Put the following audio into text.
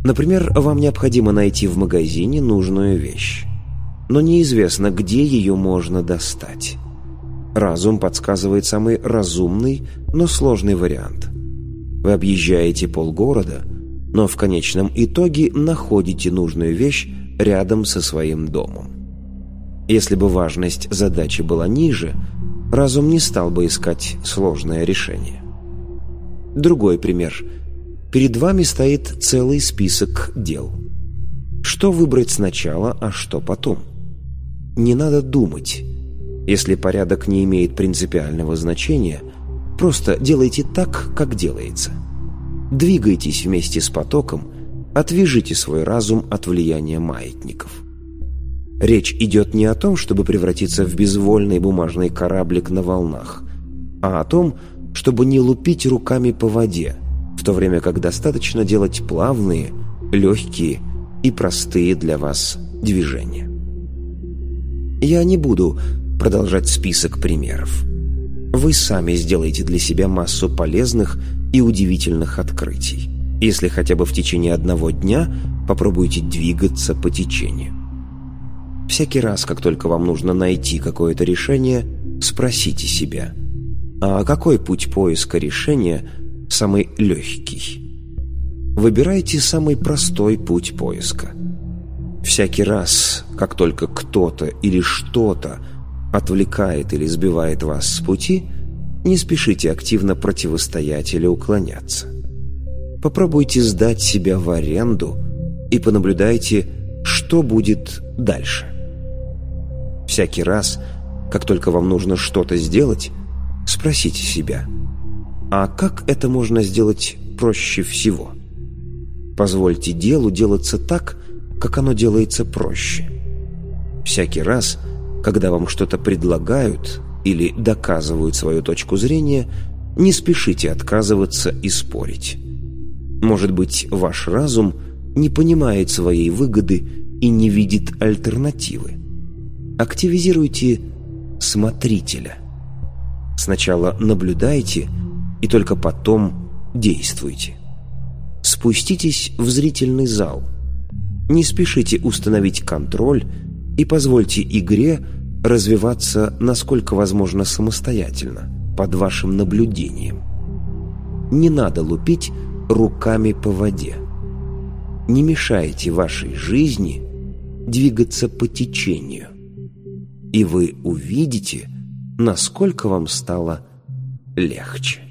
Например, вам необходимо найти в магазине нужную вещь, но неизвестно, где ее можно достать. Разум подсказывает самый разумный, но сложный вариант. Вы объезжаете полгорода, но в конечном итоге находите нужную вещь рядом со своим домом. Если бы важность задачи была ниже, разум не стал бы искать сложное решение. Другой пример. Перед вами стоит целый список дел. Что выбрать сначала, а что потом? Не надо думать. Если порядок не имеет принципиального значения, просто делайте так, как делается. Двигайтесь вместе с потоком, отвяжите свой разум от влияния маятников. Речь идет не о том, чтобы превратиться в безвольный бумажный кораблик на волнах, а о том, чтобы не лупить руками по воде, в то время как достаточно делать плавные, легкие и простые для вас движения. Я не буду продолжать список примеров. Вы сами сделаете для себя массу полезных и удивительных открытий, если хотя бы в течение одного дня попробуйте двигаться по течению. Всякий раз, как только вам нужно найти какое-то решение, спросите себя: а какой путь поиска решения самый легкий? Выбирайте самый простой путь поиска. Всякий раз, как только кто-то или что-то отвлекает или сбивает вас с пути, не спешите активно противостоять или уклоняться. Попробуйте сдать себя в аренду и понаблюдайте, что будет дальше. Всякий раз, как только вам нужно что-то сделать, спросите себя: а как это можно сделать проще всего? Позвольте делу делаться так, как оно делается проще. Всякий раз, когда вам что-то предлагают или доказывают свою точку зрения, не спешите отказываться и спорить. Может быть, ваш разум не понимает своей выгоды и не видит альтернативы. Активизируйте смотрителя. Сначала наблюдайте и только потом действуйте. Спуститесь в зрительный зал. Не спешите установить контроль и позвольте игре развиваться насколько возможно самостоятельно, под вашим наблюдением. Не надо лупить руками по воде. Не мешайте вашей жизни двигаться по течению, и вы увидите, насколько вам стало легче.